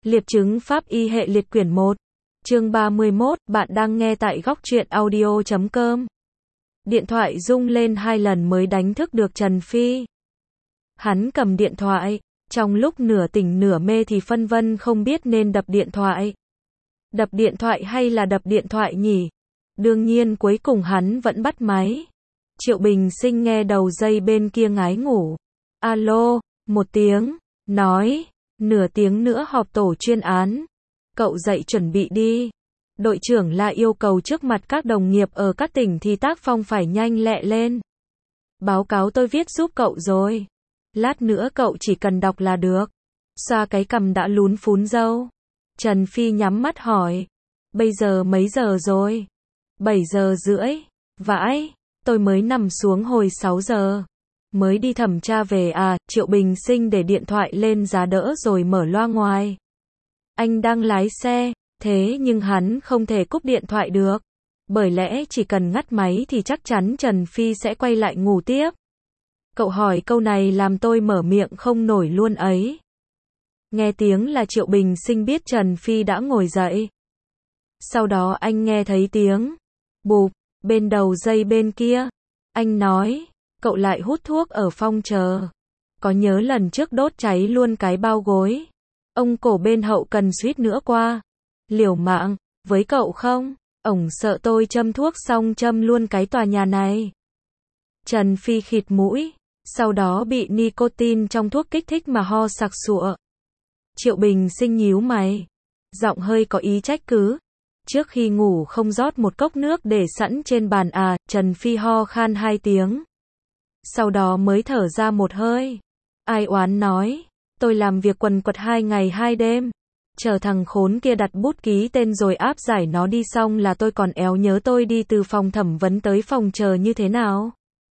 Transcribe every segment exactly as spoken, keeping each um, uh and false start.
Liệp chứng pháp y hệ liệt quyển một. Chương ba mươi mốt, bạn đang nghe tại góc truyện audio chấm com. Điện thoại rung lên hai lần mới đánh thức được Trần Phi. Hắn cầm điện thoại, trong lúc nửa tỉnh nửa mê thì phân vân không biết nên đập điện thoại. Đập điện thoại hay là đập điện thoại nhỉ? Đương nhiên cuối cùng hắn vẫn bắt máy. Triệu Bình Sinh nghe đầu dây bên kia ngái ngủ. Alo, một tiếng, nói, nửa tiếng nữa họp tổ chuyên án. Cậu dậy chuẩn bị đi. Đội trưởng lại yêu cầu trước mặt các đồng nghiệp ở các tỉnh thì tác phong phải nhanh lẹ lên. Báo cáo tôi viết giúp cậu rồi. Lát nữa cậu chỉ cần đọc là được. Xoa cái cằm đã lún phún râu. Trần Phi nhắm mắt hỏi. Bây giờ mấy giờ rồi? bảy giờ rưỡi. Vãi, tôi mới nằm xuống hồi sáu giờ. Mới đi thẩm tra về à? Triệu Bình Sinh để điện thoại lên giá đỡ rồi mở loa ngoài. Anh đang lái xe, thế nhưng hắn không thể cúp điện thoại được. Bởi lẽ chỉ cần ngắt máy thì chắc chắn Trần Phi sẽ quay lại ngủ tiếp. Cậu hỏi câu này làm tôi mở miệng không nổi luôn ấy. Nghe tiếng là Triệu Bình Sinh biết Trần Phi đã ngồi dậy. Sau đó anh nghe thấy tiếng bụp, bên đầu dây bên kia. Anh nói, cậu lại hút thuốc ở phòng chờ. Có nhớ lần trước đốt cháy luôn cái bao gối. Ông cổ bên hậu cần suýt nữa qua. Liều mạng, với cậu không? Ổng sợ tôi châm thuốc xong châm luôn cái tòa nhà này. Trần Phi khịt mũi, sau đó bị nicotine trong thuốc kích thích mà ho sặc sụa. Triệu Bình Sinh nhíu mày, giọng hơi có ý trách cứ. Trước khi ngủ không rót một cốc nước để sẵn trên bàn à? Trần Phi ho khan hai tiếng. Sau đó mới thở ra một hơi. Ai oán nói, tôi làm việc quần quật hai ngày hai đêm. Chờ thằng khốn kia đặt bút ký tên rồi áp giải nó đi xong là tôi còn éo nhớ tôi đi từ phòng thẩm vấn tới phòng chờ như thế nào.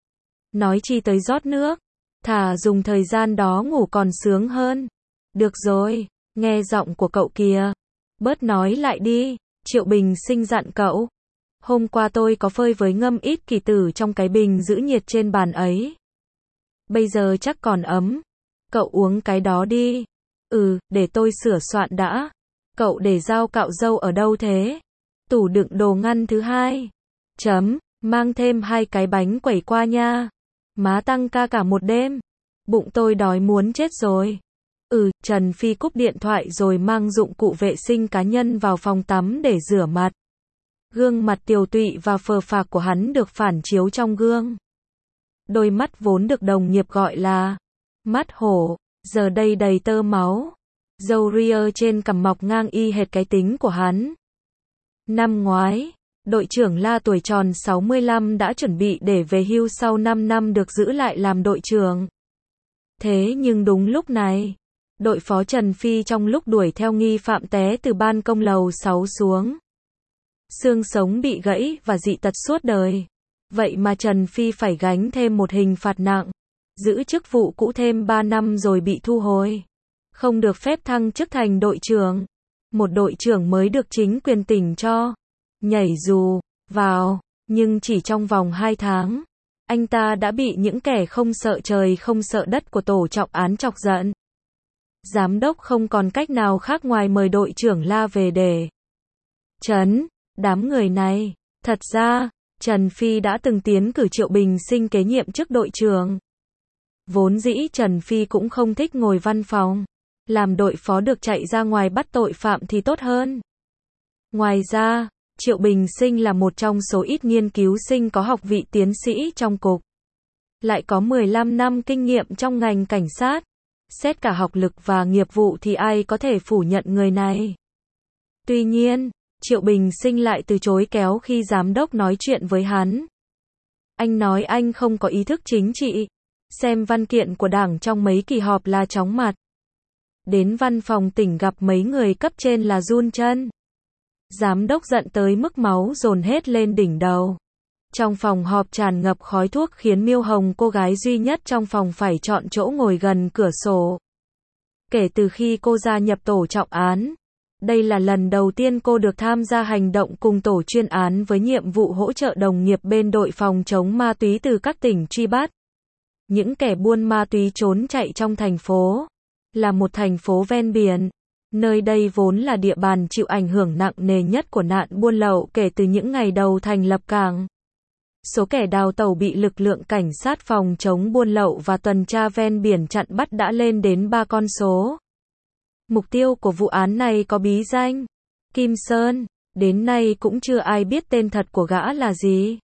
Nói chi tới rót nước, thà dùng thời gian đó ngủ còn sướng hơn. Được rồi, nghe giọng của cậu kìa. Bớt nói lại đi, Triệu Bình Sinh dặn cậu. Hôm qua tôi có phơi với ngâm ít kỳ tử trong cái bình giữ nhiệt trên bàn ấy. Bây giờ chắc còn ấm. Cậu uống cái đó đi. Ừ, để tôi sửa soạn đã. Cậu để dao cạo râu ở đâu thế? Tủ đựng đồ ngăn thứ hai. Chấm, mang thêm hai cái bánh quẩy qua nha. Má tăng ca cả một đêm. Bụng tôi đói muốn chết rồi. Ừ, Trần Phi cúp điện thoại rồi mang dụng cụ vệ sinh cá nhân vào phòng tắm để rửa mặt. Gương mặt tiều tụy và phờ phạc của hắn được phản chiếu trong gương. Đôi mắt vốn được đồng nghiệp gọi là mắt hổ, giờ đây đầy tơ máu. Râu ria trên cằm mọc ngang y hệt cái tính của hắn. Năm ngoái, đội trưởng La tuổi tròn sáu mươi lăm đã chuẩn bị để về hưu sau năm năm được giữ lại làm đội trưởng. Thế nhưng đúng lúc này, đội phó Trần Phi trong lúc đuổi theo nghi phạm té từ ban công lầu sáu xuống. Xương sống bị gãy và dị tật suốt đời. Vậy mà Trần Phi phải gánh thêm một hình phạt nặng. Giữ chức vụ cũ thêm ba năm rồi bị thu hồi. Không được phép thăng chức thành đội trưởng. Một đội trưởng mới được chính quyền tỉnh cho. Nhảy dù vào, nhưng chỉ trong vòng hai tháng. Anh ta đã bị những kẻ không sợ trời không sợ đất của tổ trọng án chọc giận. Giám đốc không còn cách nào khác ngoài mời đội trưởng La về để trấn đám người này. Thật ra, Trần Phi đã từng tiến cử Triệu Bình Sinh kế nhiệm chức đội trưởng. Vốn dĩ Trần Phi cũng không thích ngồi văn phòng. Làm đội phó được chạy ra ngoài bắt tội phạm thì tốt hơn. Ngoài ra, Triệu Bình Sinh là một trong số ít nghiên cứu sinh có học vị tiến sĩ trong cục. Lại có mười lăm năm kinh nghiệm trong ngành cảnh sát. Xét cả học lực và nghiệp vụ thì ai có thể phủ nhận người này. Tuy nhiên, Triệu Bình Sinh lại từ chối kéo khi giám đốc nói chuyện với hắn. Anh nói anh không có ý thức chính trị. Xem văn kiện của đảng trong mấy kỳ họp là chóng mặt. Đến văn phòng tỉnh gặp mấy người cấp trên là run chân. Giám đốc giận tới mức máu dồn hết lên đỉnh đầu. Trong phòng họp tràn ngập khói thuốc khiến Miêu Hồng, cô gái duy nhất trong phòng, phải chọn chỗ ngồi gần cửa sổ. Kể từ khi cô gia nhập tổ trọng án, đây là lần đầu tiên cô được tham gia hành động cùng tổ chuyên án với nhiệm vụ hỗ trợ đồng nghiệp bên đội phòng chống ma túy từ các tỉnh truy bắt những kẻ buôn ma túy trốn chạy trong thành phố. Là một thành phố ven biển, Nơi đây vốn là địa bàn chịu ảnh hưởng nặng nề nhất của nạn buôn lậu kể từ những ngày đầu thành lập cảng. Số kẻ đào tẩu bị lực lượng cảnh sát phòng chống buôn lậu và tuần tra ven biển chặn bắt đã lên đến ba con số. Mục tiêu của vụ án này có bí danh Kim Sơn, đến nay cũng chưa ai biết tên thật của gã là gì.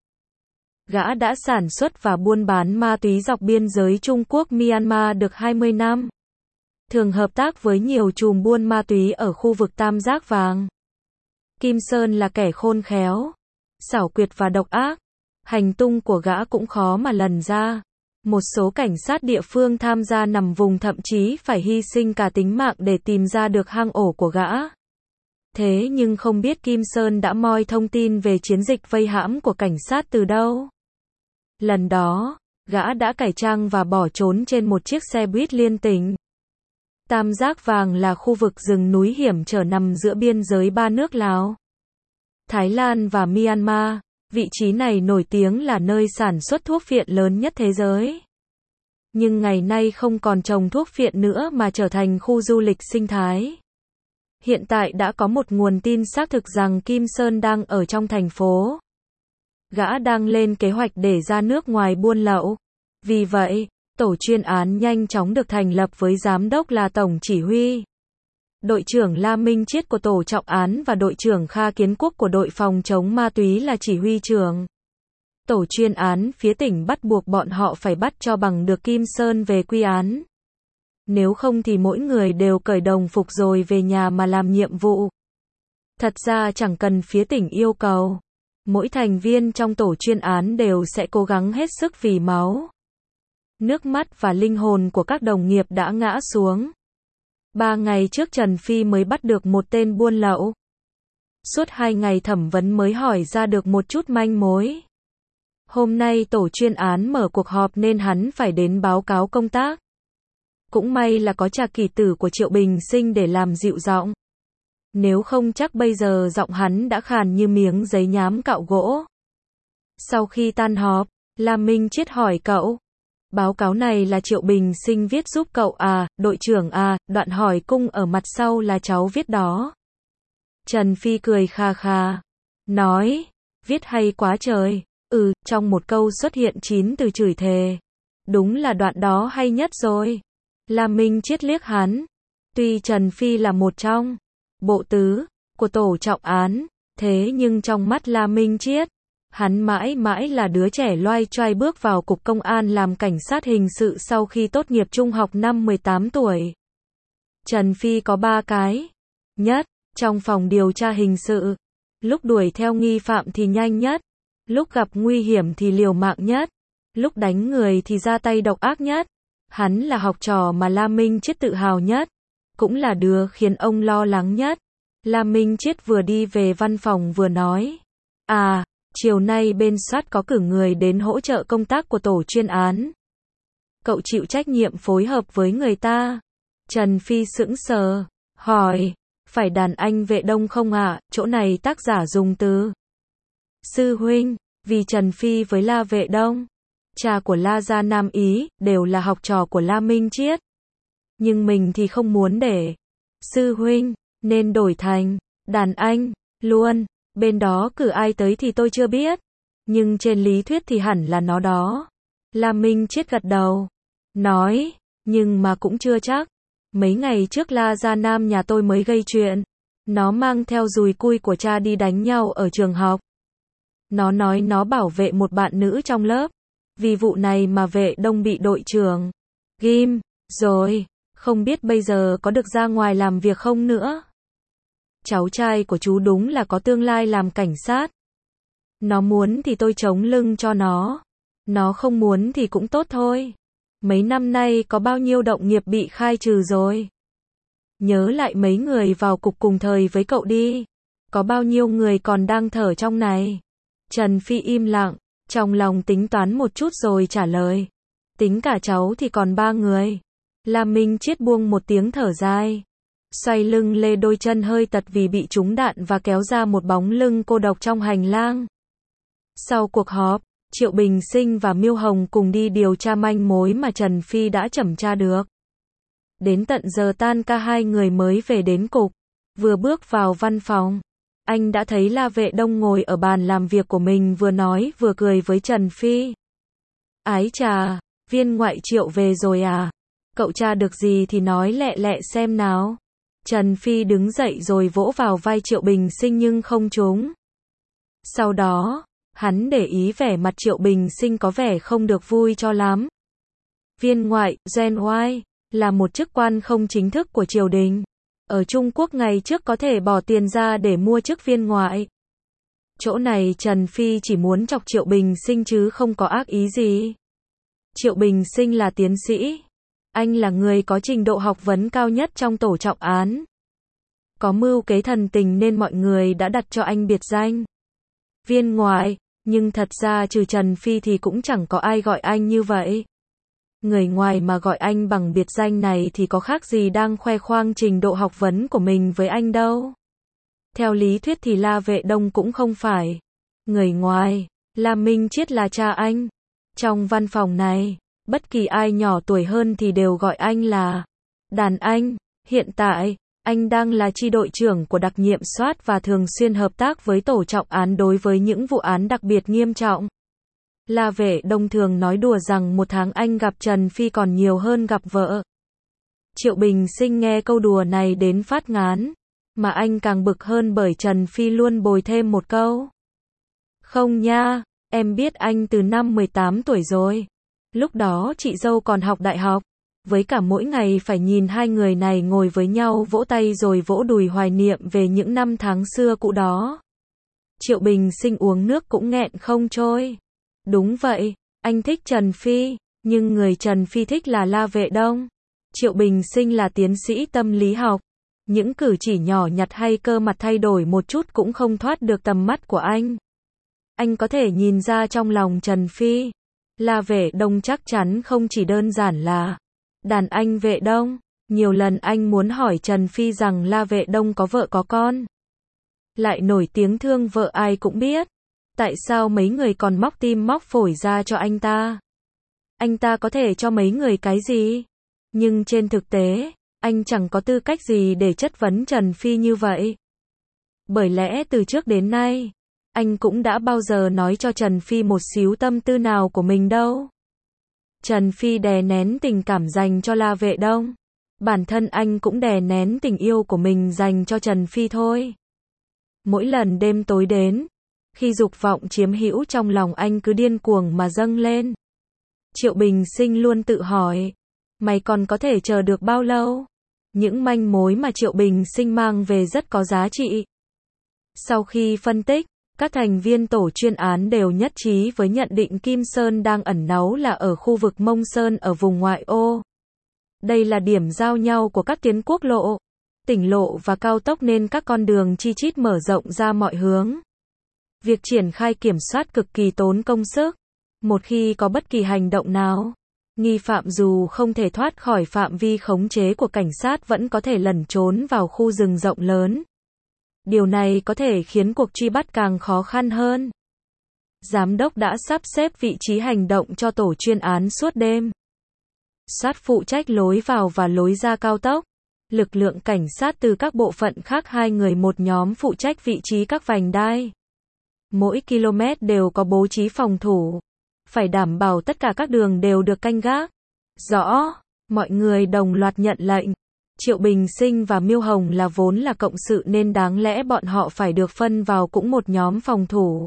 Gã đã sản xuất và buôn bán ma túy dọc biên giới Trung Quốc Myanmar được hai mươi năm. Thường hợp tác với nhiều chùm buôn ma túy ở khu vực Tam Giác Vàng. Kim Sơn là kẻ khôn khéo, xảo quyệt và độc ác. Hành tung của gã cũng khó mà lần ra. Một số cảnh sát địa phương tham gia nằm vùng thậm chí phải hy sinh cả tính mạng để tìm ra được hang ổ của gã. Thế nhưng không biết Kim Sơn đã moi thông tin về chiến dịch vây hãm của cảnh sát từ đâu. Lần đó, gã đã cải trang và bỏ trốn trên một chiếc xe buýt liên tỉnh. Tam Giác Vàng là khu vực rừng núi hiểm trở nằm giữa biên giới ba nước Lào, Thái Lan và Myanmar. Vị trí này nổi tiếng là nơi sản xuất thuốc phiện lớn nhất thế giới. Nhưng ngày nay không còn trồng thuốc phiện nữa mà trở thành khu du lịch sinh thái. Hiện tại đã có một nguồn tin xác thực rằng Kim Sơn đang ở trong thành phố. Gã đang lên kế hoạch để ra nước ngoài buôn lậu. Vì vậy, tổ chuyên án nhanh chóng được thành lập với giám đốc là tổng chỉ huy. Đội trưởng La Minh Chiết của tổ trọng án và đội trưởng Kha Kiến Quốc của đội phòng chống ma túy là chỉ huy trưởng. Tổ chuyên án phía tỉnh bắt buộc bọn họ phải bắt cho bằng được Kim Sơn về quy án. Nếu không thì mỗi người đều cởi đồng phục rồi về nhà mà làm nhiệm vụ. Thật ra chẳng cần phía tỉnh yêu cầu. Mỗi thành viên trong tổ chuyên án đều sẽ cố gắng hết sức vì máu, nước mắt và linh hồn của các đồng nghiệp đã ngã xuống. Ba ngày trước Trần Phi mới bắt được một tên buôn lậu. Suốt hai ngày thẩm vấn mới hỏi ra được một chút manh mối. Hôm nay tổ chuyên án mở cuộc họp nên hắn phải đến báo cáo công tác. Cũng may là có Trà Kỳ Tử của Triệu Bình Sinh để làm dịu giọng. Nếu không chắc bây giờ giọng hắn đã khàn như miếng giấy nhám cạo gỗ. Sau khi tan họp, La Minh Chiết hỏi cậu. Báo cáo này là Triệu Bình Sinh viết giúp cậu à, đội trưởng à, đoạn hỏi cung ở mặt sau là cháu viết đó. Trần Phi cười kha kha. Nói, viết hay quá trời. Ừ, trong một câu xuất hiện chín từ chửi thề. Đúng là đoạn đó hay nhất rồi. La Minh Chiết liếc hắn. Tuy Trần Phi là một trong bộ tứ của tổ trọng án, thế nhưng trong mắt La Minh Chiết, hắn mãi mãi là đứa trẻ loai choai bước vào cục công an làm cảnh sát hình sự sau khi tốt nghiệp trung học năm mười tám tuổi. Trần Phi có ba cái. Nhất, trong phòng điều tra hình sự, lúc đuổi theo nghi phạm thì nhanh nhất, lúc gặp nguy hiểm thì liều mạng nhất, lúc đánh người thì ra tay độc ác nhất. Hắn là học trò mà La Minh Chiết tự hào nhất, cũng là đứa khiến ông lo lắng nhất. La Minh Chiết vừa đi về văn phòng vừa nói. À, chiều nay bên soát có cử người đến hỗ trợ công tác của tổ chuyên án. Cậu chịu trách nhiệm phối hợp với người ta. Trần Phi sững sờ, hỏi, phải đàn anh Vệ Đông không ạ? À? Chỗ này tác giả dùng từ sư huynh, vì Trần Phi với La Vệ Đông, cha của La gia Nam Ý, đều là học trò của La Minh Chiết. Nhưng mình thì không muốn để sư huynh, nên đổi thành đàn anh luôn. Bên đó cử ai tới thì tôi chưa biết, nhưng trên lý thuyết thì hẳn là nó đó. La Minh Chiết gật đầu, nói, nhưng mà cũng chưa chắc. Mấy ngày trước La gia Nam nhà tôi mới gây chuyện. Nó mang theo dùi cui của cha đi đánh nhau ở trường học. Nó nói nó bảo vệ một bạn nữ trong lớp. Vì vụ này mà Vệ Đông bị đội trưởng ghim rồi, không biết bây giờ có được ra ngoài làm việc không nữa. Cháu trai của chú đúng là có tương lai làm cảnh sát. Nó muốn thì tôi chống lưng cho nó. Nó không muốn thì cũng tốt thôi. Mấy năm nay có bao nhiêu đồng nghiệp bị khai trừ rồi. Nhớ lại mấy người vào cục cùng thời với cậu đi. Có bao nhiêu người còn đang thở trong này. Trần Phi im lặng, trong lòng tính toán một chút rồi trả lời. Tính cả cháu thì còn ba người. La Minh Chiết buông một tiếng thở dài. Xoay lưng lê đôi chân hơi tật vì bị trúng đạn và kéo ra một bóng lưng cô độc trong hành lang. Sau cuộc họp, Triệu Bình Sinh và Miêu Hồng cùng đi điều tra manh mối mà Trần Phi đã chẩm tra được. Đến tận giờ tan ca hai người mới về đến cục. Vừa bước vào văn phòng, anh đã thấy La Vệ Đông ngồi ở bàn làm việc của mình vừa nói vừa cười với Trần Phi. Ái chà, viên ngoại Triệu về rồi à? Cậu tra được gì thì nói lẹ lẹ xem nào. Trần Phi đứng dậy rồi vỗ vào vai Triệu Bình Sinh nhưng không trúng. Sau đó, hắn để ý vẻ mặt Triệu Bình Sinh có vẻ không được vui cho lắm. Viên ngoại, Gen Y, là một chức quan không chính thức của triều đình. Ở Trung Quốc ngày trước có thể bỏ tiền ra để mua chức viên ngoại. Chỗ này Trần Phi chỉ muốn chọc Triệu Bình Sinh chứ không có ác ý gì. Triệu Bình Sinh là tiến sĩ. Anh là người có trình độ học vấn cao nhất trong tổ trọng án. Có mưu kế thần tình nên mọi người đã đặt cho anh biệt danh viên ngoại, nhưng thật ra trừ Trần Phi thì cũng chẳng có ai gọi anh như vậy. Người ngoài mà gọi anh bằng biệt danh này thì có khác gì đang khoe khoang trình độ học vấn của mình với anh đâu. Theo lý thuyết thì La Vệ Đông cũng không phải người ngoài, La Minh Chiết là cha anh. Trong văn phòng này, bất kỳ ai nhỏ tuổi hơn thì đều gọi anh là đàn anh. Hiện tại, anh đang là chi đội trưởng của đặc nhiệm soát và thường xuyên hợp tác với tổ trọng án đối với những vụ án đặc biệt nghiêm trọng. La Vệ Đông thường nói đùa rằng một tháng anh gặp Trần Phi còn nhiều hơn gặp vợ. Triệu Bình Sinh nghe câu đùa này đến phát ngán, mà anh càng bực hơn bởi Trần Phi luôn bồi thêm một câu. Không nha, em biết anh từ năm mười tám tuổi rồi. Lúc đó chị dâu còn học đại học. Với cả mỗi ngày phải nhìn hai người này ngồi với nhau vỗ tay rồi vỗ đùi hoài niệm về những năm tháng xưa cũ đó. Triệu Bình Sinh uống nước cũng nghẹn không trôi. Đúng vậy, anh thích Trần Phi, nhưng người Trần Phi thích là La Vệ Đông. Triệu Bình Sinh là tiến sĩ tâm lý học. Những cử chỉ nhỏ nhặt hay cơ mặt thay đổi một chút cũng không thoát được tầm mắt của anh. Anh có thể nhìn ra trong lòng Trần Phi. La Vệ Đông chắc chắn không chỉ đơn giản là đàn anh Vệ Đông. Nhiều lần anh muốn hỏi Trần Phi rằng La Vệ Đông có vợ có con. Lại nổi tiếng thương vợ ai cũng biết. Tại sao mấy người còn móc tim móc phổi ra cho anh ta? Anh ta có thể cho mấy người cái gì? Nhưng trên thực tế, anh chẳng có tư cách gì để chất vấn Trần Phi như vậy. Bởi lẽ từ trước đến nay, anh cũng đã bao giờ nói cho Trần Phi một xíu tâm tư nào của mình đâu. Trần Phi đè nén tình cảm dành cho La Vệ Đông. Bản thân anh cũng đè nén tình yêu của mình dành cho Trần Phi thôi. Mỗi lần đêm tối đến, khi dục vọng chiếm hữu trong lòng anh cứ điên cuồng mà dâng lên, Triệu Bình Sinh luôn tự hỏi, mày còn có thể chờ được bao lâu? Những manh mối mà Triệu Bình Sinh mang về rất có giá trị. Sau khi phân tích, các thành viên tổ chuyên án đều nhất trí với nhận định Kim Sơn đang ẩn náu là ở khu vực Mông Sơn ở vùng ngoại ô. Đây là điểm giao nhau của các tuyến quốc lộ, tỉnh lộ và cao tốc nên các con đường chi chít mở rộng ra mọi hướng. Việc triển khai kiểm soát cực kỳ tốn công sức. Một khi có bất kỳ hành động nào, nghi phạm dù không thể thoát khỏi phạm vi khống chế của cảnh sát vẫn có thể lẩn trốn vào khu rừng rộng lớn. Điều này có thể khiến cuộc truy bắt càng khó khăn hơn. Giám đốc đã sắp xếp vị trí hành động cho tổ chuyên án suốt đêm. Soát phụ trách lối vào và lối ra cao tốc. Lực lượng cảnh sát từ các bộ phận khác hai người một nhóm phụ trách vị trí các vành đai. Mỗi km đều có bố trí phòng thủ. Phải đảm bảo tất cả các đường đều được canh gác. Rõ, mọi người đồng loạt nhận lệnh. Triệu Bình Sinh và Miêu Hồng là vốn là cộng sự nên đáng lẽ bọn họ phải được phân vào cũng một nhóm phòng thủ.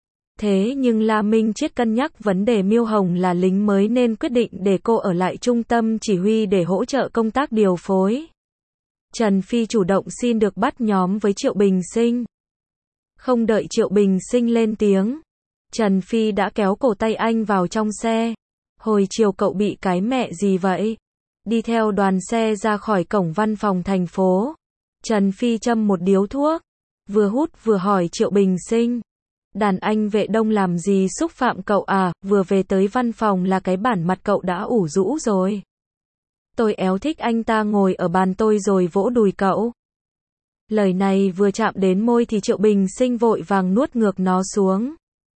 Thế nhưng La Minh Chiết cân nhắc vấn đề Miêu Hồng là lính mới nên quyết định để cô ở lại trung tâm chỉ huy để hỗ trợ công tác điều phối. Trần Phi chủ động xin được bắt nhóm với Triệu Bình Sinh. Không đợi Triệu Bình Sinh lên tiếng, Trần Phi đã kéo cổ tay anh vào trong xe. Hồi chiều cậu bị cái mẹ gì vậy? Đi theo đoàn xe ra khỏi cổng văn phòng thành phố. Trần Phi châm một điếu thuốc, vừa hút vừa hỏi Triệu Bình Sinh. Đàn anh Vệ Đông làm gì xúc phạm cậu à? Vừa về tới văn phòng là cái bản mặt cậu đã ủ rũ rồi. Tôi éo thích anh ta ngồi ở bàn tôi rồi vỗ đùi cậu. Lời này vừa chạm đến môi thì Triệu Bình Sinh vội vàng nuốt ngược nó xuống.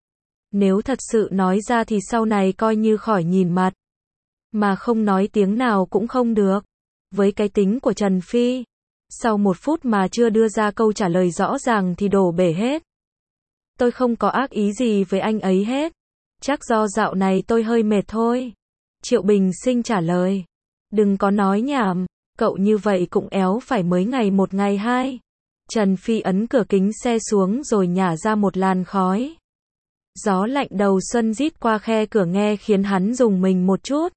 Nếu thật sự nói ra thì sau này coi như khỏi nhìn mặt. Mà không nói tiếng nào cũng không được. Với cái tính của Trần Phi, sau một phút mà chưa đưa ra câu trả lời rõ ràng thì đổ bể hết. Tôi không có ác ý gì với anh ấy hết. Chắc do dạo này tôi hơi mệt thôi. Triệu Bình Sinh trả lời. Đừng có nói nhảm, cậu như vậy cũng éo phải mới ngày một ngày hai. Trần Phi ấn cửa kính xe xuống rồi nhả ra một làn khói. Gió lạnh đầu xuân rít qua khe cửa nghe khiến hắn rùng mình một chút.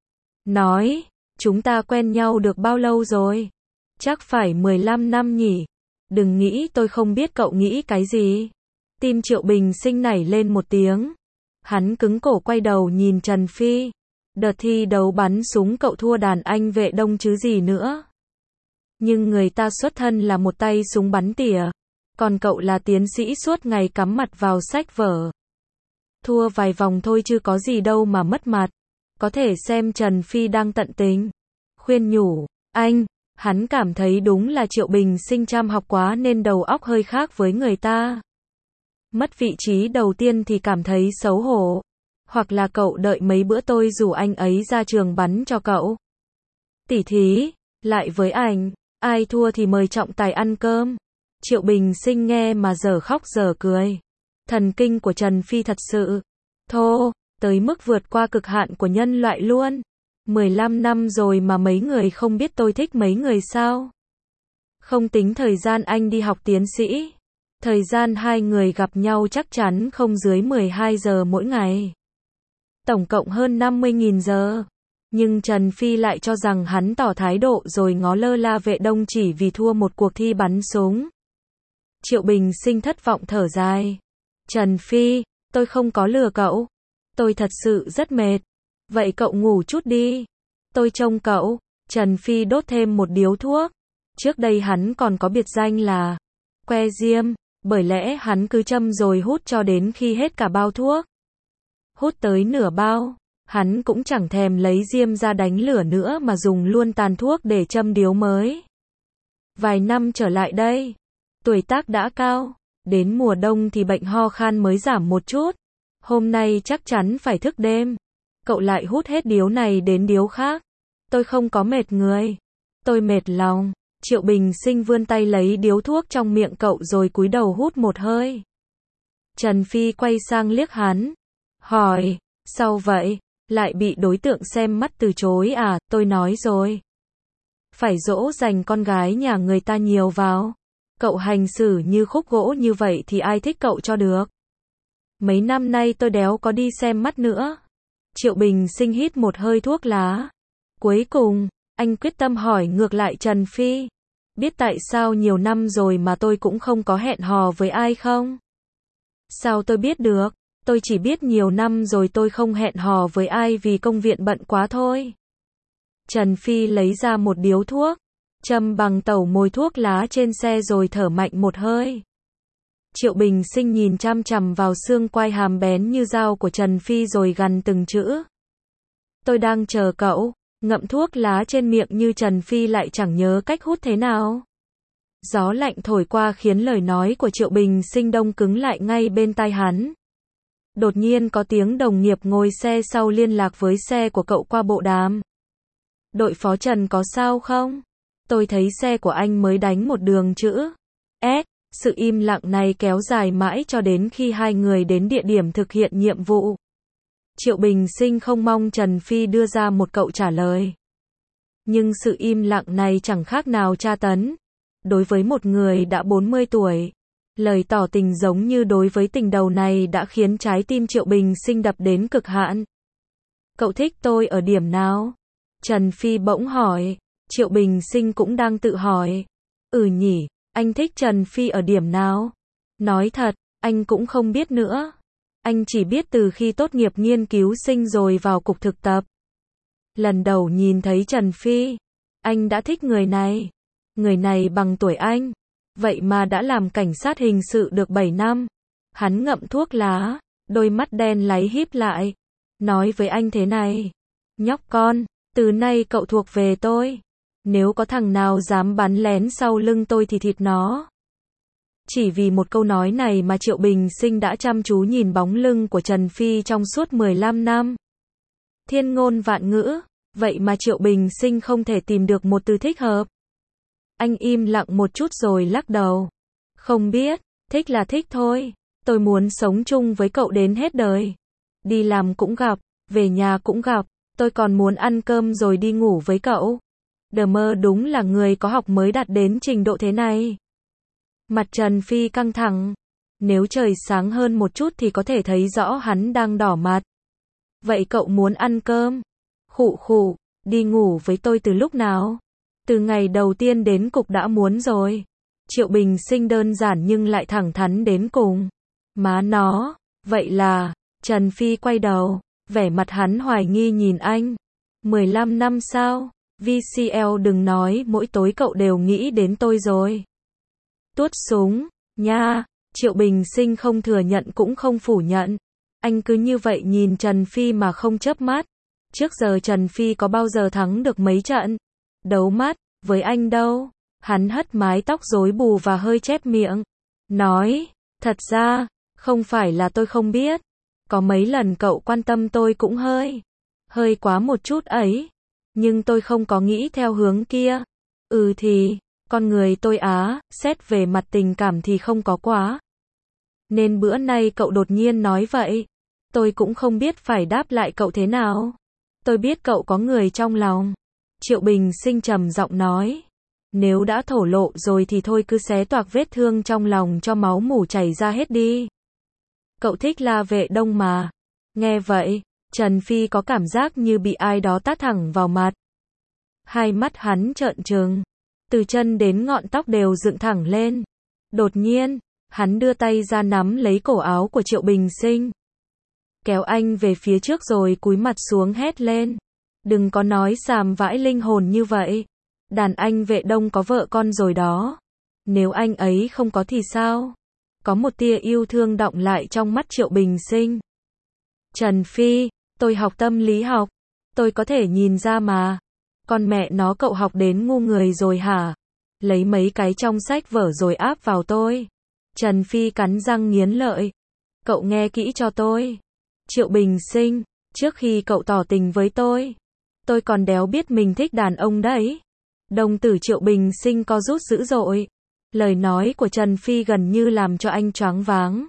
Nói, chúng ta quen nhau được bao lâu rồi? Chắc phải mười lăm năm nhỉ? Đừng nghĩ tôi không biết cậu nghĩ cái gì. Tim Triệu Bình Sinh nảy lên một tiếng. Hắn cứng cổ quay đầu nhìn Trần Phi. Đợt thi đấu bắn súng cậu thua đàn anh vệ đông chứ gì nữa. Nhưng người ta xuất thân là một tay súng bắn tỉa. Còn cậu là tiến sĩ suốt ngày cắm mặt vào sách vở. Thua vài vòng thôi chứ có gì đâu mà mất mặt. Có thể xem Trần Phi đang tận tình. Khuyên nhủ, anh, hắn cảm thấy đúng là Triệu Bình Sinh chăm học quá nên đầu óc hơi khác với người ta. Mất vị trí đầu tiên thì cảm thấy xấu hổ. Hoặc là cậu đợi mấy bữa tôi rủ anh ấy ra trường bắn cho cậu. Tỉ thí, lại với ảnh, ai thua thì mời trọng tài ăn cơm. Triệu Bình Sinh nghe mà dở khóc dở cười. Thần kinh của Trần Phi thật sự thô, tới mức vượt qua cực hạn của nhân loại luôn. mười lăm năm rồi mà mấy người không biết tôi thích mấy người sao? Không tính thời gian anh đi học tiến sĩ. Thời gian hai người gặp nhau chắc chắn không dưới mười hai giờ mỗi ngày. Tổng cộng hơn năm mươi nghìn giờ. Nhưng Trần Phi lại cho rằng hắn tỏ thái độ rồi ngó lơ la vệ đông chỉ vì thua một cuộc thi bắn súng. Triệu Bình Sinh thất vọng thở dài. Trần Phi, tôi không có lừa cậu. Tôi thật sự rất mệt. Vậy cậu ngủ chút đi. Tôi trông cậu. Trần Phi đốt thêm một điếu thuốc. Trước đây hắn còn có biệt danh là que diêm, bởi lẽ hắn cứ châm rồi hút cho đến khi hết cả bao thuốc. Hút tới nửa bao, hắn cũng chẳng thèm lấy diêm ra đánh lửa nữa mà dùng luôn tàn thuốc để châm điếu mới. Vài năm trở lại đây, tuổi tác đã cao, đến mùa đông thì bệnh ho khan mới giảm một chút. Hôm nay chắc chắn phải thức đêm. Cậu lại hút hết điếu này đến điếu khác. Tôi không có mệt người. Tôi mệt lòng. Triệu Bình Sinh vươn tay lấy điếu thuốc trong miệng cậu rồi cúi đầu hút một hơi. Trần Phi quay sang liếc hắn. Hỏi, sao vậy? Lại bị đối tượng xem mắt từ chối à? Tôi nói rồi. Phải dỗ dành con gái nhà người ta nhiều vào. Cậu hành xử như khúc gỗ như vậy thì ai thích cậu cho được. Mấy năm nay tôi đéo có đi xem mắt nữa. Triệu Bình Sinh hít một hơi thuốc lá. Cuối cùng, anh quyết tâm hỏi ngược lại Trần Phi. Biết tại sao nhiều năm rồi mà tôi cũng không có hẹn hò với ai không? Sao tôi biết được? Tôi chỉ biết nhiều năm rồi tôi không hẹn hò với ai vì công việc bận quá thôi. Trần Phi lấy ra một điếu thuốc, châm bằng tẩu mồi thuốc lá trên xe rồi thở mạnh một hơi. Triệu Bình Sinh nhìn chăm chằm vào xương quai hàm bén như dao của Trần Phi rồi gằn từng chữ. Tôi đang chờ cậu. Ngậm thuốc lá trên miệng như Trần Phi lại chẳng nhớ cách hút thế nào. Gió lạnh thổi qua khiến lời nói của Triệu Bình Sinh đông cứng lại ngay bên tai hắn. Đột nhiên có tiếng đồng nghiệp ngồi xe sau liên lạc với xe của cậu qua bộ đàm. Đội phó Trần có sao không? Tôi thấy xe của anh mới đánh một đường chữ S. Sự im lặng này kéo dài mãi cho đến khi hai người đến địa điểm thực hiện nhiệm vụ. Triệu Bình Sinh không mong Trần Phi đưa ra một câu trả lời. Nhưng sự im lặng này chẳng khác nào tra tấn. Đối với một người đã bốn mươi tuổi, lời tỏ tình giống như đối với tình đầu này đã khiến trái tim Triệu Bình Sinh đập đến cực hạn. Cậu thích tôi ở điểm nào? Trần Phi bỗng hỏi. Triệu Bình Sinh cũng đang tự hỏi. Ừ nhỉ, anh thích Trần Phi ở điểm nào? Nói thật, anh cũng không biết nữa. Anh chỉ biết từ khi tốt nghiệp nghiên cứu sinh rồi vào cục thực tập. Lần đầu nhìn thấy Trần Phi, anh đã thích người này. Người này bằng tuổi anh. Vậy mà đã làm cảnh sát hình sự được bảy năm. Hắn ngậm thuốc lá, đôi mắt đen láy híp lại. Nói với anh thế này. Nhóc con, từ nay cậu thuộc về tôi. Nếu có thằng nào dám bắn lén sau lưng tôi thì thịt nó. Chỉ vì một câu nói này mà Triệu Bình Sinh đã chăm chú nhìn bóng lưng của Trần Phi trong suốt mười lăm năm. Thiên ngôn vạn ngữ, Vậy mà Triệu Bình Sinh không thể tìm được một từ thích hợp. Anh im lặng một chút rồi lắc đầu. Không biết, thích là thích thôi. Tôi muốn sống chung với cậu đến hết đời. Đi làm cũng gặp, về nhà cũng gặp. Tôi còn muốn ăn cơm rồi đi ngủ với cậu. Đờ mơ đúng là người có học mới đạt đến trình độ thế này. Mặt Trần Phi căng thẳng. Nếu trời sáng hơn một chút thì có thể thấy rõ hắn đang đỏ mặt. Vậy cậu muốn ăn cơm? Khụ khụ, đi ngủ với tôi từ lúc nào? Từ ngày đầu tiên đến cục đã muốn rồi. Triệu Bình Sinh đơn giản nhưng lại thẳng thắn đến cùng. Má nó, vậy là, Trần Phi quay đầu, vẻ mặt hắn hoài nghi nhìn anh. mười lăm năm sao? vê xê lờ đừng nói mỗi tối cậu đều nghĩ đến tôi rồi. Tuốt súng, nha, Triệu Bình Sinh không thừa nhận cũng không phủ nhận. Anh cứ như vậy nhìn Trần Phi mà không chớp mắt. Trước giờ Trần Phi có bao giờ thắng được mấy trận đấu mắt với anh đâu. Hắn hất mái tóc rối bù và hơi chép miệng. Nói, thật ra, không phải là tôi không biết. Có mấy lần cậu quan tâm tôi cũng hơi, hơi quá một chút ấy. Nhưng tôi không có nghĩ theo hướng kia. Ừ thì, con người tôi á, xét về mặt tình cảm thì không có quá. Nên bữa nay cậu đột nhiên nói vậy. Tôi cũng không biết phải đáp lại cậu thế nào. Tôi biết cậu có người trong lòng. Triệu Bình Sinh trầm giọng nói. Nếu đã thổ lộ rồi thì thôi cứ xé toạc vết thương trong lòng cho máu mủ chảy ra hết đi. Cậu thích La Vệ Đông mà. Nghe vậy, Trần Phi có cảm giác như bị ai đó tát thẳng vào mặt. Hai mắt hắn trợn trừng. Từ chân đến ngọn tóc đều dựng thẳng lên. Đột nhiên, hắn đưa tay ra nắm lấy cổ áo của Triệu Bình Sinh. Kéo anh về phía trước rồi cúi mặt xuống hét lên. Đừng có nói xàm vãi linh hồn như vậy. Đàn anh Vệ Đông có vợ con rồi đó. Nếu anh ấy không có thì sao? Có một tia yêu thương đọng lại trong mắt Triệu Bình Sinh. Trần Phi, tôi học tâm lý học. Tôi có thể nhìn ra mà. Con mẹ nó cậu học đến ngu người rồi hả? Lấy mấy cái trong sách vở rồi áp vào tôi. Trần Phi cắn răng nghiến lợi. Cậu nghe kỹ cho tôi. Triệu Bình Sinh, trước khi cậu tỏ tình với tôi, tôi còn đéo biết mình thích đàn ông đấy. Đồng tử Triệu Bình Sinh co rút dữ dội. Lời nói của Trần Phi gần như làm cho anh choáng váng.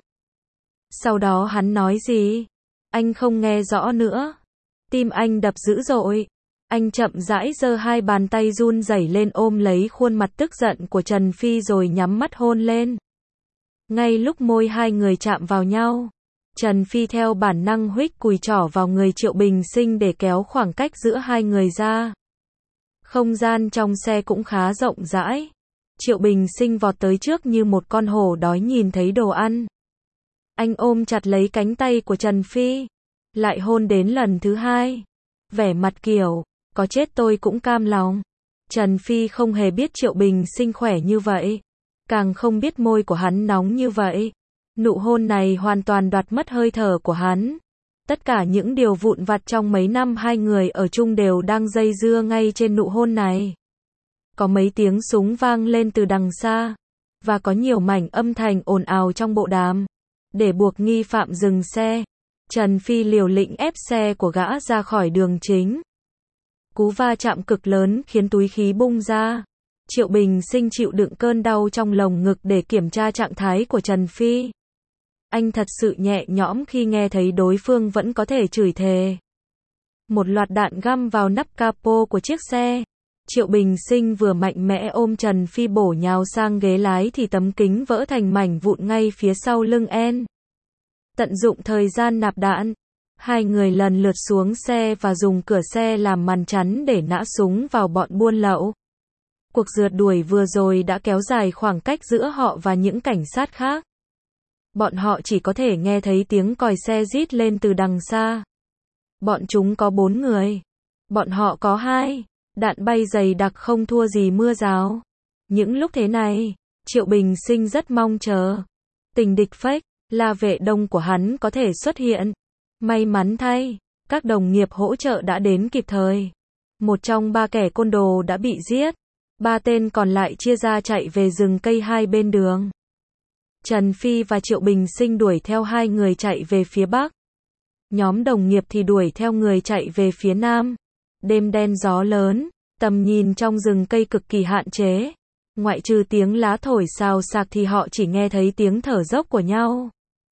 Sau đó hắn nói gì? Anh không nghe rõ nữa. Tim anh đập dữ dội. Anh chậm rãi giơ hai bàn tay run rẩy lên ôm lấy khuôn mặt tức giận của Trần Phi rồi nhắm mắt hôn lên. Ngay lúc môi hai người chạm vào nhau, Trần Phi theo bản năng huých cùi trỏ vào người Triệu Bình Sinh để kéo khoảng cách giữa hai người ra. Không gian trong xe cũng khá rộng rãi. Triệu Bình Sinh vọt tới trước như một con hổ đói nhìn thấy đồ ăn. Anh ôm chặt lấy cánh tay của Trần Phi, lại hôn đến lần thứ hai. Vẻ mặt kiểu, có chết tôi cũng cam lòng. Trần Phi không hề biết Triệu Bình Sinh khỏe như vậy, càng không biết môi của hắn nóng như vậy. Nụ hôn này hoàn toàn đoạt mất hơi thở của hắn. Tất cả những điều vụn vặt trong mấy năm hai người ở chung đều đang dây dưa ngay trên nụ hôn này. Có mấy tiếng súng vang lên từ đằng xa, và có nhiều mảnh âm thanh ồn ào trong bộ đàm. Để buộc nghi phạm dừng xe, Trần Phi liều lĩnh ép xe của gã ra khỏi đường chính. Cú va chạm cực lớn khiến túi khí bung ra. Triệu Bình Sinh chịu đựng cơn đau trong lồng ngực để kiểm tra trạng thái của Trần Phi. Anh thật sự nhẹ nhõm khi nghe thấy đối phương vẫn có thể chửi thề. Một loạt đạn găm vào nắp capo của chiếc xe. Triệu Bình Sinh vừa mạnh mẽ ôm Trần Phi bổ nhào sang ghế lái thì tấm kính vỡ thành mảnh vụn ngay phía sau lưng En. Tận dụng thời gian nạp đạn, hai người lần lượt xuống xe và dùng cửa xe làm màn chắn để nã súng vào bọn buôn lậu. Cuộc rượt đuổi vừa rồi đã kéo dài khoảng cách giữa họ và những cảnh sát khác. Bọn họ chỉ có thể nghe thấy tiếng còi xe rít lên từ đằng xa. Bọn chúng có bốn người. Bọn họ có hai. Đạn bay dày đặc không thua gì mưa rào. Những lúc thế này, Triệu Bình Sinh rất mong chờ tình địch fake, La Vệ Đông của hắn có thể xuất hiện. May mắn thay, các đồng nghiệp hỗ trợ đã đến kịp thời. Một trong ba kẻ côn đồ đã bị giết. Ba tên còn lại chia ra chạy về rừng cây hai bên đường. Trần Phi và Triệu Bình Sinh đuổi theo hai người chạy về phía bắc. Nhóm đồng nghiệp thì đuổi theo người chạy về phía nam. Đêm đen gió lớn, tầm nhìn trong rừng cây cực kỳ hạn chế. Ngoại trừ tiếng lá thổi xào xạc thì họ chỉ nghe thấy tiếng thở dốc của nhau.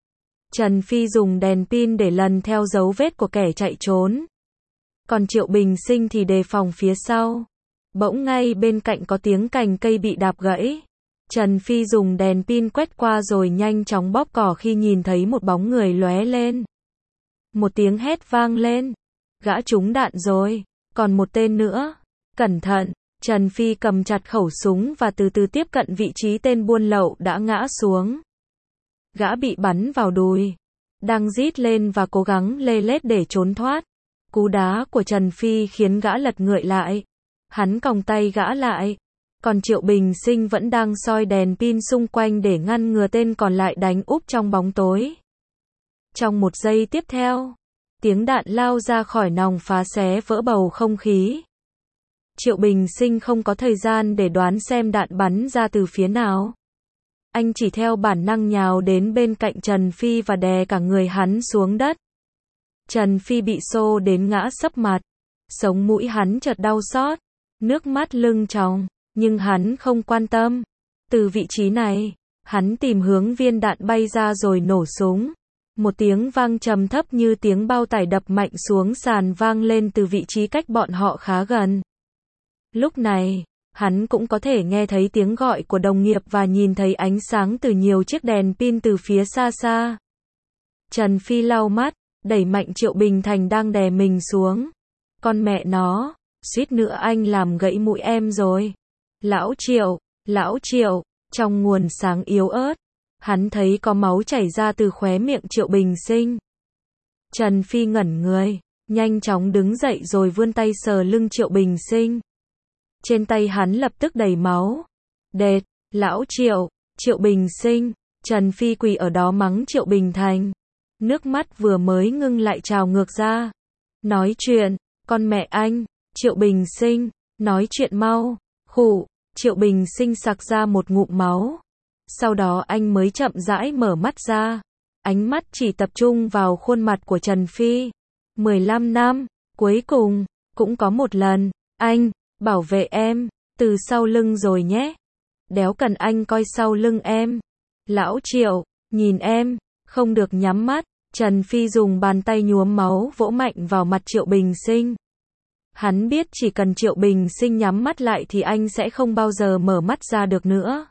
Trần Phi dùng đèn pin để lần theo dấu vết của kẻ chạy trốn. Còn Triệu Bình Sinh thì đề phòng phía sau. Bỗng ngay bên cạnh có tiếng cành cây bị đạp gãy. Trần Phi dùng đèn pin quét qua rồi nhanh chóng bóp cỏ khi nhìn thấy một bóng người lóe lên. Một tiếng hét vang lên. Gã trúng đạn rồi. Còn một tên nữa. Cẩn thận. Trần Phi cầm chặt khẩu súng và từ từ tiếp cận vị trí tên buôn lậu đã ngã xuống. Gã bị bắn vào đùi. Đang rít lên và cố gắng lê lết để trốn thoát. Cú đá của Trần Phi khiến gã lật ngựa lại. Hắn còng tay gã lại. Còn Triệu Bình Sinh vẫn đang soi đèn pin xung quanh để ngăn ngừa tên còn lại đánh úp trong bóng tối. Trong một giây tiếp theo, tiếng đạn lao ra khỏi nòng phá xé vỡ bầu không khí. Triệu Bình Sinh không có thời gian để đoán xem đạn bắn ra từ phía nào. Anh chỉ theo bản năng nhào đến bên cạnh Trần Phi và đè cả người hắn xuống đất. Trần Phi bị xô đến ngã sấp mặt. Sống mũi hắn chợt đau xót. Nước mắt lưng tròng. Nhưng hắn không quan tâm. Từ vị trí này, hắn tìm hướng viên đạn bay ra rồi nổ súng. Một tiếng vang trầm thấp như tiếng bao tải đập mạnh xuống sàn vang lên từ vị trí cách bọn họ khá gần. Lúc này, hắn cũng có thể nghe thấy tiếng gọi của đồng nghiệp và nhìn thấy ánh sáng từ nhiều chiếc đèn pin từ phía xa xa. Trần Phi lau mắt, đẩy mạnh Triệu Bình Thành đang đè mình xuống. Con mẹ nó, suýt nữa anh làm gãy mũi em rồi. Lão Triệu, lão Triệu, trong nguồn sáng yếu ớt, hắn thấy có máu chảy ra từ khóe miệng Triệu Bình Sinh. Trần Phi ngẩn người, nhanh chóng đứng dậy rồi vươn tay sờ lưng Triệu Bình Sinh. Trên tay hắn lập tức đầy máu. Đệt, lão Triệu, Triệu Bình Sinh, Trần Phi quỳ ở đó mắng Triệu Bình Thành. Nước mắt vừa mới ngưng lại trào ngược ra. Nói chuyện, con mẹ anh, Triệu Bình Sinh, nói chuyện mau. Khụ, Triệu Bình Sinh sặc ra một ngụm máu. Sau đó anh mới chậm rãi mở mắt ra. Ánh mắt chỉ tập trung vào khuôn mặt của Trần Phi. mười lăm năm, cuối cùng, cũng có một lần, anh, bảo vệ em, từ sau lưng rồi nhé. Đéo cần anh coi sau lưng em. Lão Triệu, nhìn em, không được nhắm mắt. Trần Phi dùng bàn tay nhuốm máu vỗ mạnh vào mặt Triệu Bình Sinh. Hắn biết chỉ cần Triệu Bình Sinh nhắm mắt lại thì anh sẽ không bao giờ mở mắt ra được nữa.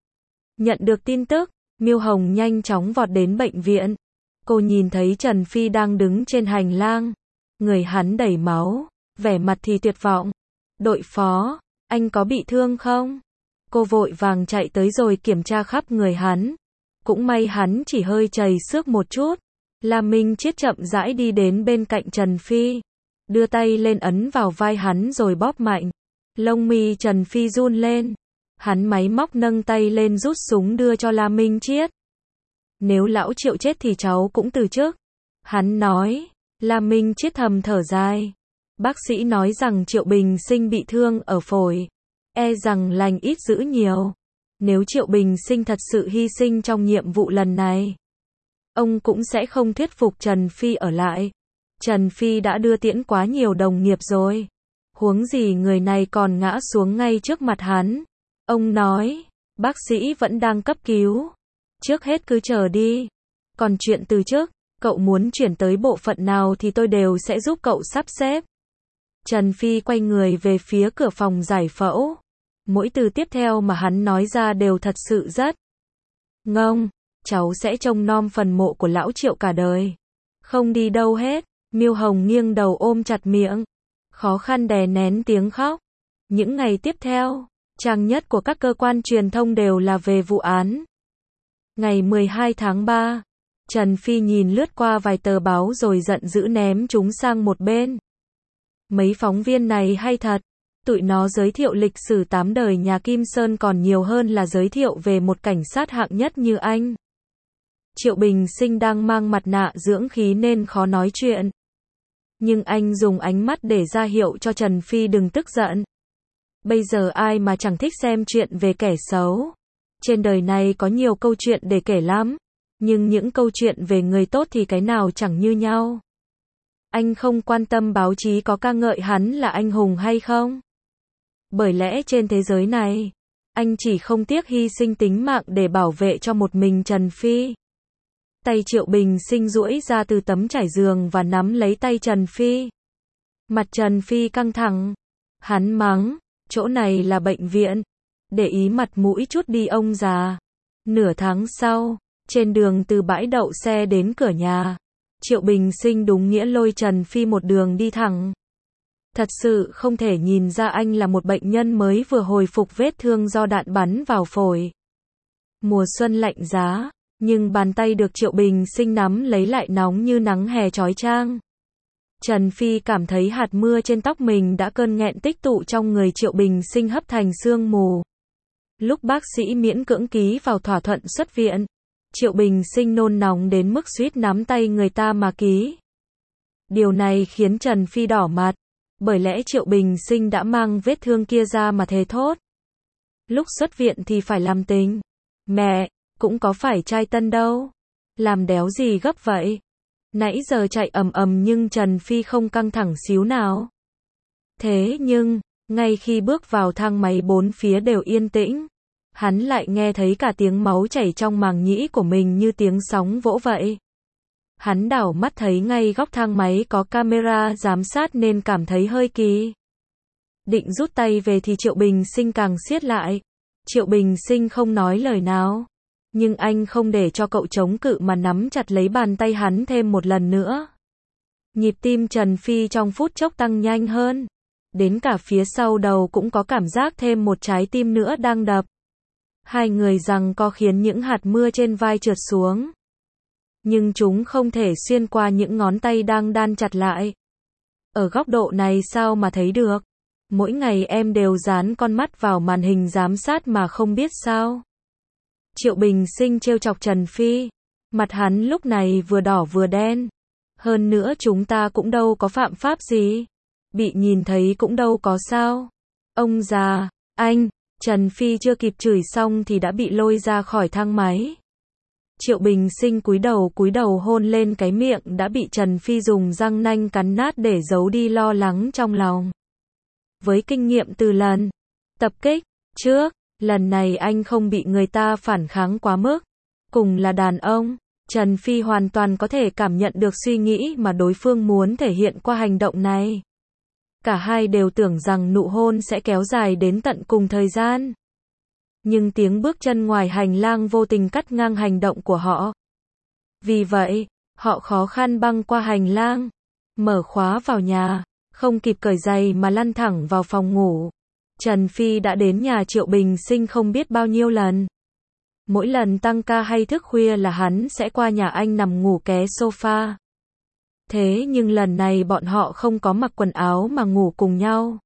Nhận được tin tức, Miêu Hồng nhanh chóng vọt đến bệnh viện. Cô nhìn thấy Trần Phi đang đứng trên hành lang. Người hắn đầy máu, vẻ mặt thì tuyệt vọng. Đội phó, anh có bị thương không? Cô vội vàng chạy tới rồi kiểm tra khắp người hắn. Cũng may hắn chỉ hơi chảy xước một chút. La Minh Chiết chậm rãi đi đến bên cạnh Trần Phi. Đưa tay lên ấn vào vai hắn rồi bóp mạnh. Lông mi Trần Phi run lên. Hắn máy móc nâng tay lên rút súng đưa cho La Minh Chiết. Nếu lão Triệu chết thì cháu cũng từ chức. Hắn nói. La Minh Chiết thầm thở dài. Bác sĩ nói rằng Triệu Bình Sinh bị thương ở phổi. E rằng lành ít dữ nhiều. Nếu Triệu Bình Sinh thật sự hy sinh trong nhiệm vụ lần này, ông cũng sẽ không thuyết phục Trần Phi ở lại. Trần Phi đã đưa tiễn quá nhiều đồng nghiệp rồi. Huống gì người này còn ngã xuống ngay trước mặt hắn. Ông nói, bác sĩ vẫn đang cấp cứu. Trước hết cứ chờ đi. Còn chuyện từ chức, cậu muốn chuyển tới bộ phận nào thì tôi đều sẽ giúp cậu sắp xếp. Trần Phi quay người về phía cửa phòng giải phẫu. Mỗi từ tiếp theo mà hắn nói ra đều thật sự rất ngông. Cháu sẽ trông nom phần mộ của lão Triệu cả đời. Không đi đâu hết. Miêu Hồng nghiêng đầu ôm chặt miệng. Khó khăn đè nén tiếng khóc. Những ngày tiếp theo, trang nhất của các cơ quan truyền thông đều là về vụ án. Ngày mười hai tháng ba, Trần Phi nhìn lướt qua vài tờ báo rồi giận dữ ném chúng sang một bên. Mấy phóng viên này hay thật. Tụi nó giới thiệu lịch sử tám đời nhà Kim Sơn còn nhiều hơn là giới thiệu về một cảnh sát hạng nhất như anh. Triệu Bình Sinh đang mang mặt nạ dưỡng khí nên khó nói chuyện. Nhưng anh dùng ánh mắt để ra hiệu cho Trần Phi đừng tức giận. Bây giờ ai mà chẳng thích xem chuyện về kẻ xấu. Trên đời này có nhiều câu chuyện để kể lắm. Nhưng những câu chuyện về người tốt thì cái nào chẳng như nhau. Anh không quan tâm báo chí có ca ngợi hắn là anh hùng hay không. Bởi lẽ trên thế giới này, anh chỉ không tiếc hy sinh tính mạng để bảo vệ cho một mình Trần Phi. Tay Triệu Bình Sinh duỗi ra từ tấm trải giường và nắm lấy tay Trần Phi. Mặt Trần Phi căng thẳng. Hắn mắng, chỗ này là bệnh viện. Để ý mặt mũi chút đi ông già. Nửa tháng sau, trên đường từ bãi đậu xe đến cửa nhà, Triệu Bình Sinh đúng nghĩa lôi Trần Phi một đường đi thẳng. Thật sự không thể nhìn ra anh là một bệnh nhân mới vừa hồi phục vết thương do đạn bắn vào phổi. Mùa xuân lạnh giá, nhưng bàn tay được Triệu Bình Sinh nắm lấy lại nóng như nắng hè chói chang. Trần Phi cảm thấy hạt mưa trên tóc mình đã cơn nghẹn tích tụ trong người Triệu Bình Sinh hấp thành sương mù. Lúc bác sĩ miễn cưỡng ký vào thỏa thuận xuất viện, Triệu Bình Sinh nôn nóng đến mức suýt nắm tay người ta mà ký. Điều này khiến Trần Phi đỏ mặt, bởi lẽ Triệu Bình Sinh đã mang vết thương kia ra mà thề thốt. Lúc xuất viện thì phải làm tình. Mẹ, cũng có phải trai tân đâu. Làm đéo gì gấp vậy. Nãy giờ chạy ầm ầm nhưng Trần Phi không căng thẳng xíu nào. Thế nhưng, ngay khi bước vào thang máy bốn phía đều yên tĩnh, hắn lại nghe thấy cả tiếng máu chảy trong màng nhĩ của mình như tiếng sóng vỗ vậy. Hắn đảo mắt thấy ngay góc thang máy có camera giám sát nên cảm thấy hơi kỳ. Định rút tay về thì Triệu Bình Sinh càng siết lại. Triệu Bình Sinh không nói lời nào. Nhưng anh không để cho cậu chống cự mà nắm chặt lấy bàn tay hắn thêm một lần nữa. Nhịp tim Trần Phi trong phút chốc tăng nhanh hơn. Đến cả phía sau đầu cũng có cảm giác thêm một trái tim nữa đang đập. Hai người giằng co khiến những hạt mưa trên vai trượt xuống. Nhưng chúng không thể xuyên qua những ngón tay đang đan chặt lại. Ở góc độ này sao mà thấy được? Mỗi ngày em đều dán con mắt vào màn hình giám sát mà không biết sao. Triệu Bình Sinh trêu chọc Trần Phi. Mặt hắn lúc này vừa đỏ vừa đen. Hơn nữa chúng ta cũng đâu có phạm pháp gì. Bị nhìn thấy cũng đâu có sao. Ông già, anh, Trần Phi chưa kịp chửi xong thì đã bị lôi ra khỏi thang máy. Triệu Bình Sinh cúi đầu cúi đầu hôn lên cái miệng đã bị Trần Phi dùng răng nanh cắn nát để giấu đi lo lắng trong lòng. Với kinh nghiệm từ lần tập kích trước, lần này anh không bị người ta phản kháng quá mức. Cùng là đàn ông, Trần Phi hoàn toàn có thể cảm nhận được suy nghĩ mà đối phương muốn thể hiện qua hành động này. Cả hai đều tưởng rằng nụ hôn sẽ kéo dài đến tận cùng thời gian. Nhưng tiếng bước chân ngoài hành lang vô tình cắt ngang hành động của họ. Vì vậy, họ khó khăn băng qua hành lang, mở khóa vào nhà, không kịp cởi giày mà lăn thẳng vào phòng ngủ. Trần Phi đã đến nhà Triệu Bình Sinh không biết bao nhiêu lần. Mỗi lần tăng ca hay thức khuya là hắn sẽ qua nhà anh nằm ngủ ké sofa. Thế nhưng lần này bọn họ không có mặc quần áo mà ngủ cùng nhau.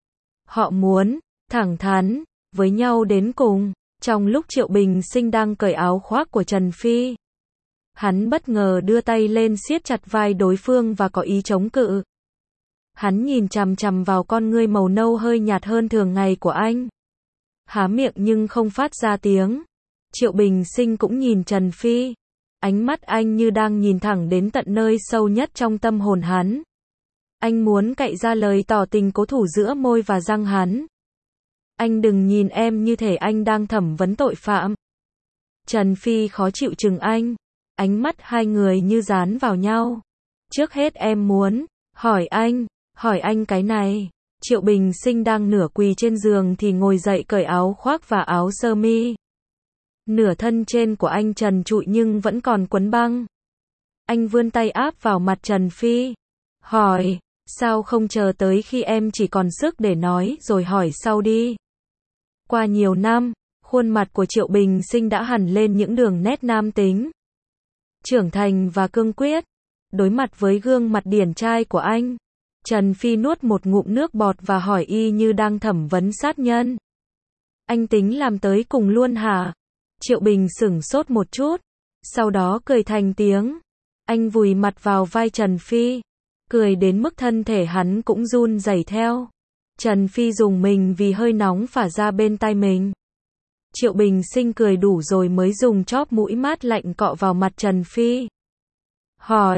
Họ muốn, thẳng thắn, với nhau đến cùng. Trong lúc Triệu Bình Sinh đang cởi áo khoác của Trần Phi, hắn bất ngờ đưa tay lên siết chặt vai đối phương và có ý chống cự. Hắn nhìn chằm chằm vào con ngươi màu nâu hơi nhạt hơn thường ngày của anh. Há miệng nhưng không phát ra tiếng. Triệu Bình Sinh cũng nhìn Trần Phi. Ánh mắt anh như đang nhìn thẳng đến tận nơi sâu nhất trong tâm hồn hắn. Anh muốn cạy ra lời tỏ tình cố thủ giữa môi và răng hắn. Anh đừng nhìn em như thể anh đang thẩm vấn tội phạm. Trần Phi khó chịu chừng anh. Ánh mắt hai người như dán vào nhau. Trước hết em muốn hỏi anh, hỏi anh cái này. Triệu Bình Sinh đang nửa quỳ trên giường thì ngồi dậy cởi áo khoác và áo sơ mi. Nửa thân trên của anh trần trụi nhưng vẫn còn quấn băng. Anh vươn tay áp vào mặt Trần Phi. Hỏi, sao không chờ tới khi em chỉ còn sức để nói rồi hỏi sau đi. Qua nhiều năm, khuôn mặt của Triệu Bình Sinh đã hằn lên những đường nét nam tính, trưởng thành và cương quyết. Đối mặt với gương mặt điển trai của anh, Trần Phi nuốt một ngụm nước bọt và hỏi y như đang thẩm vấn sát nhân. Anh tính làm tới cùng luôn hả? Triệu Bình sửng sốt một chút, sau đó cười thành tiếng. Anh vùi mặt vào vai Trần Phi, cười đến mức thân thể hắn cũng run rẩy theo. Trần Phi dùng mình vì hơi nóng phả ra bên tai mình. Triệu Bình Sinh cười đủ rồi mới dùng chóp mũi mát lạnh cọ vào mặt Trần Phi. Hỏi,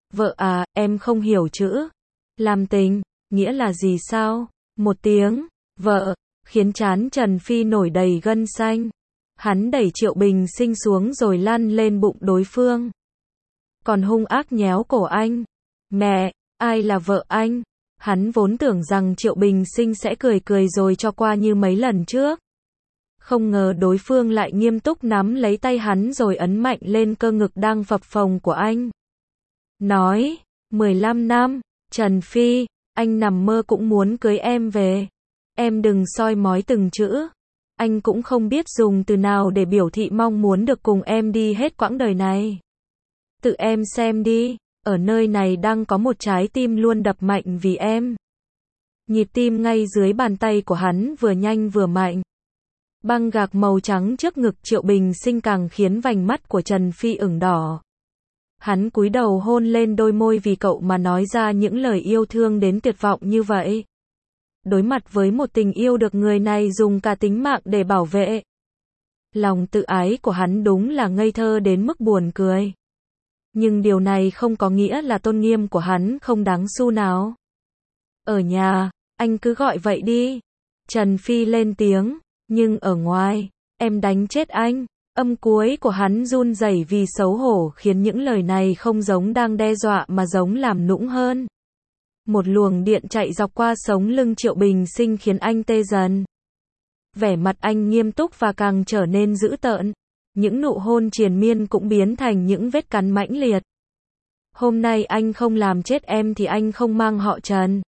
Vợ à, em không hiểu chữ. Làm tình, nghĩa là gì sao? Một tiếng, vợ, khiến trán Trần Phi nổi đầy gân xanh. Hắn đẩy Triệu Bình Sinh xuống rồi lăn lên bụng đối phương. Còn hung ác nhéo cổ anh. Mẹ, ai là vợ anh? Hắn vốn tưởng rằng Triệu Bình Sinh sẽ cười cười rồi cho qua như mấy lần trước. Không ngờ đối phương lại nghiêm túc nắm lấy tay hắn rồi ấn mạnh lên cơ ngực đang phập phồng của anh. Nói, mười lăm năm, Trần Phi, anh nằm mơ cũng muốn cưới em về. Em đừng soi mói từng chữ. Anh cũng không biết dùng từ nào để biểu thị mong muốn được cùng em đi hết quãng đời này. Tự em xem đi, ở nơi này đang có một trái tim luôn đập mạnh vì em. Nhịp tim ngay dưới bàn tay của hắn vừa nhanh vừa mạnh. Băng gạc màu trắng trước ngực Triệu Bình Sinh càng khiến vành mắt của Trần Phi ửng đỏ. Hắn cúi đầu hôn lên đôi môi vì cậu mà nói ra những lời yêu thương đến tuyệt vọng như vậy. Đối mặt với một tình yêu được người này dùng cả tính mạng để bảo vệ. Lòng tự ái của hắn đúng là ngây thơ đến mức buồn cười. Nhưng điều này không có nghĩa là tôn nghiêm của hắn không đáng xu nào. Ở nhà, anh cứ gọi vậy đi. Trần Phi lên tiếng, nhưng ở ngoài, em đánh chết anh. Âm cuối của hắn run rẩy vì xấu hổ khiến những lời này không giống đang đe dọa mà giống làm nũng hơn. Một luồng điện chạy dọc qua sống lưng Triệu Bình Sinh khiến anh tê dần. Vẻ mặt anh nghiêm túc và càng trở nên dữ tợn. Những nụ hôn triền miên cũng biến thành những vết cắn mãnh liệt. Hôm nay anh không làm chết em thì anh không mang họ Trần.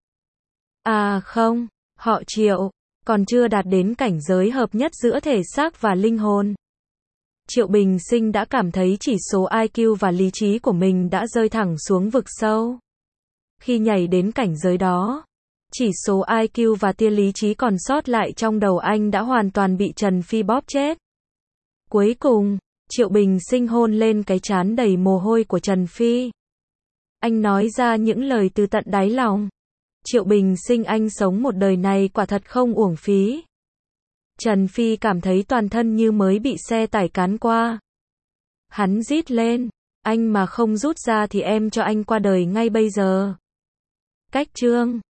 À không, họ Triệu, còn chưa đạt đến cảnh giới hợp nhất giữa thể xác và linh hồn. Triệu Bình Sinh đã cảm thấy chỉ số i kiu và lý trí của mình đã rơi thẳng xuống vực sâu. Khi nhảy đến cảnh giới đó, chỉ số i kiu và tia lý trí còn sót lại trong đầu anh đã hoàn toàn bị Trần Phi bóp chết. Cuối cùng, Triệu Bình Sinh hôn lên cái trán đầy mồ hôi của Trần Phi. Anh nói ra những lời từ tận đáy lòng. Triệu Bình Sinh, anh sống một đời này quả thật không uổng phí. Trần Phi cảm thấy toàn thân như mới bị xe tải cán qua. Hắn rít lên, anh mà không rút ra thì em cho anh qua đời ngay bây giờ. Cách chương